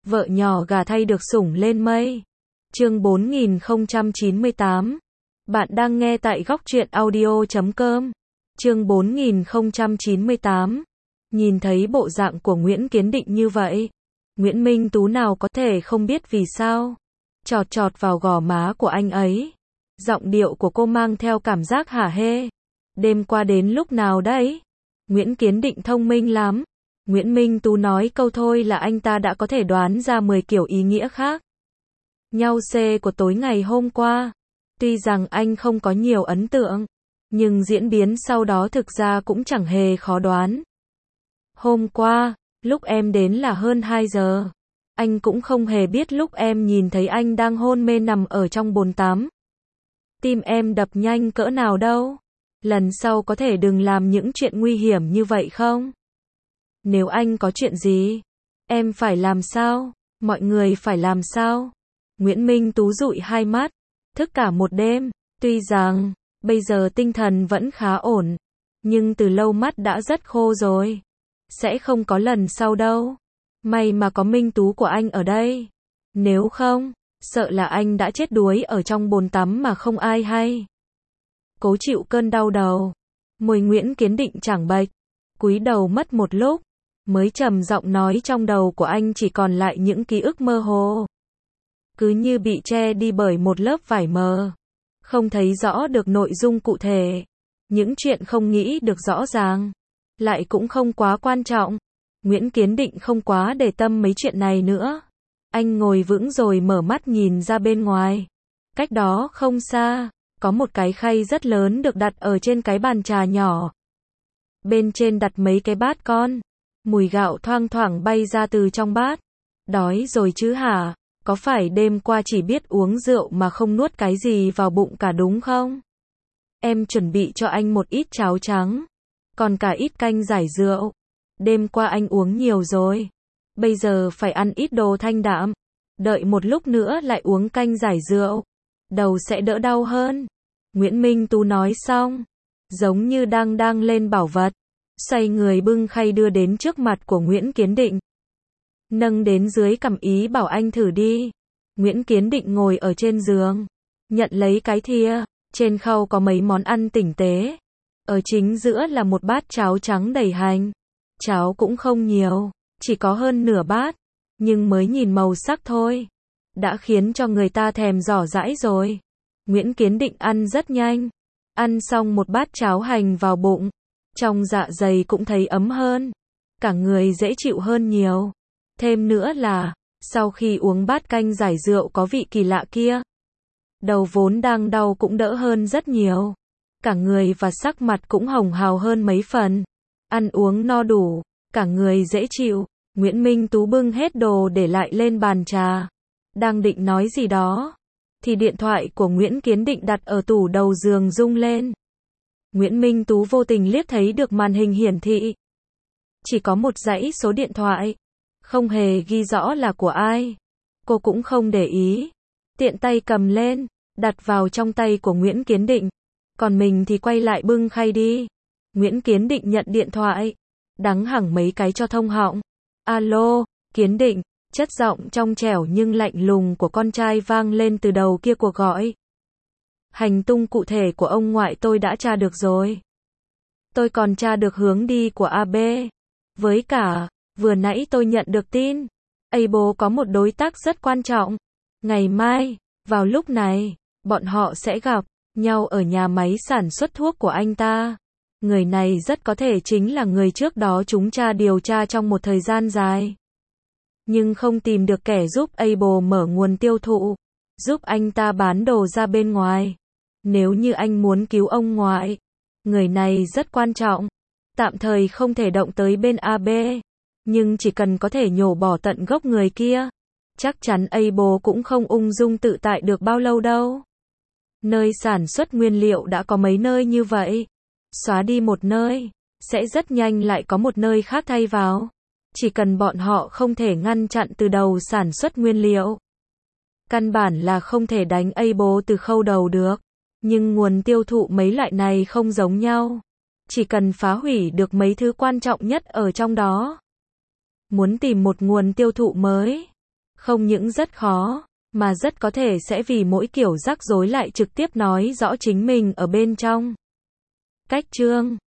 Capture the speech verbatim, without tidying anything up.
Vợ nhỏ gà thay được sủng lên mây. Chương bốn nghìn không trăm chín mươi tám. Bạn đang nghe tại góc truyện audio chấm com. Chương bốn nghìn không trăm chín mươi tám. Nhìn thấy bộ dạng của Nguyễn Kiến Định như vậy, Nguyễn Minh Tú nào có thể không biết vì sao. Chọt chọt vào gò má của anh ấy. Giọng điệu của cô mang theo cảm giác hả hê. Đêm qua đến lúc nào đấy? Nguyễn Kiến Định thông minh lắm. Nguyễn Minh Tú nói câu thôi là anh ta đã có thể đoán ra mười kiểu ý nghĩa khác nhau C của tối ngày hôm qua. Tuy rằng anh không có nhiều ấn tượng, nhưng diễn biến sau đó thực ra cũng chẳng hề khó đoán. Hôm qua, lúc em đến là hơn hai giờ. Anh cũng không hề biết lúc em nhìn thấy anh đang hôn mê nằm ở trong bồn tắm. Tim em đập nhanh cỡ nào đâu. Lần sau có thể đừng làm những chuyện nguy hiểm như vậy không? Nếu anh có chuyện gì, em phải làm sao? Mọi người phải làm sao? Nguyễn Minh Tú dụi hai mắt, thức cả một đêm. Tuy rằng, bây giờ tinh thần vẫn khá ổn, nhưng từ lâu mắt đã rất khô rồi. Sẽ không có lần sau đâu. May mà có Minh Tú của anh ở đây. Nếu không, sợ là anh đã chết đuối ở trong bồn tắm mà không ai hay. Cố chịu cơn đau đầu. Môi Nguyễn Kiến Định chẳng bệch, cúi đầu mất một lúc, mới trầm giọng nói trong đầu của anh chỉ còn lại những ký ức mơ hồ. Cứ như bị che đi bởi một lớp vải mờ. Không thấy rõ được nội dung cụ thể. Những chuyện không nghĩ được rõ ràng, lại cũng không quá quan trọng. Nguyễn Kiến Định không quá để tâm mấy chuyện này nữa. Anh ngồi vững rồi mở mắt nhìn ra bên ngoài. Cách đó không xa, có một cái khay rất lớn được đặt ở trên cái bàn trà nhỏ. Bên trên đặt mấy cái bát con. Mùi gạo thoang thoảng bay ra từ trong bát. Đói rồi chứ hả? Có phải đêm qua chỉ biết uống rượu mà không nuốt cái gì vào bụng cả đúng không? Em chuẩn bị cho anh một ít cháo trắng, còn cả ít canh giải rượu. Đêm qua anh uống nhiều rồi. Bây giờ phải ăn ít đồ thanh đạm. Đợi một lúc nữa lại uống canh giải rượu. Đầu sẽ đỡ đau hơn. Nguyễn Minh Tú nói xong, giống như đang đang lên bảo vật. Xoay người bưng khay đưa đến trước mặt của Nguyễn Kiến Định. Nâng đến dưới cằm ý bảo anh thử đi. Nguyễn Kiến Định ngồi ở trên giường, nhận lấy cái thìa. Trên khâu có mấy món ăn tinh tế. Ở chính giữa là một bát cháo trắng đầy hành. Cháo cũng không nhiều, chỉ có hơn nửa bát. Nhưng mới nhìn màu sắc thôi, đã khiến cho người ta thèm rỏ rãi rồi. Nguyễn Kiến Định ăn rất nhanh. Ăn xong một bát cháo hành vào bụng, trong dạ dày cũng thấy ấm hơn. Cả người dễ chịu hơn nhiều. Thêm nữa là, sau khi uống bát canh giải rượu có vị kỳ lạ kia, đầu vốn đang đau cũng đỡ hơn rất nhiều. Cả người và sắc mặt cũng hồng hào hơn mấy phần. Ăn uống no đủ, cả người dễ chịu. Nguyễn Minh Tú bưng hết đồ để lại lên bàn trà. Đang định nói gì đó, thì điện thoại của Nguyễn Kiến Định đặt ở tủ đầu giường rung lên. Nguyễn Minh Tú vô tình liếc thấy được màn hình hiển thị. Chỉ có một dãy số điện thoại, không hề ghi rõ là của ai. Cô cũng không để ý, tiện tay cầm lên, đặt vào trong tay của Nguyễn Kiến Định. Còn mình thì quay lại bưng khay đi. Nguyễn Kiến Định nhận điện thoại, đắng hẳn mấy cái cho thông họng. Alo, Kiến Định. Chất giọng trong trẻo nhưng lạnh lùng của con trai vang lên từ đầu kia cuộc gọi. Hành tung cụ thể của ông ngoại tôi đã tra được rồi. Tôi còn tra được hướng đi của a bê. Với cả, vừa nãy tôi nhận được tin, Able có một đối tác rất quan trọng. Ngày mai, vào lúc này, bọn họ sẽ gặp nhau ở nhà máy sản xuất thuốc của anh ta. Người này rất có thể chính là người trước đó chúng ta điều tra trong một thời gian dài. Nhưng không tìm được kẻ giúp Able mở nguồn tiêu thụ, giúp anh ta bán đồ ra bên ngoài. Nếu như anh muốn cứu ông ngoại, người này rất quan trọng. Tạm thời không thể động tới bên a bê, nhưng chỉ cần có thể nhổ bỏ tận gốc người kia, chắc chắn Able cũng không ung dung tự tại được bao lâu đâu. Nơi sản xuất nguyên liệu đã có mấy nơi như vậy. Xóa đi một nơi, sẽ rất nhanh lại có một nơi khác thay vào. Chỉ cần bọn họ không thể ngăn chặn từ đầu sản xuất nguyên liệu, căn bản là không thể đánh Able từ khâu đầu được. Nhưng nguồn tiêu thụ mấy loại này không giống nhau. Chỉ cần phá hủy được mấy thứ quan trọng nhất ở trong đó. Muốn tìm một nguồn tiêu thụ mới, Không những rất khó, mà rất có thể sẽ vì mỗi kiểu rắc rối lại trực tiếp nói rõ chính mình ở bên trong. Cách chương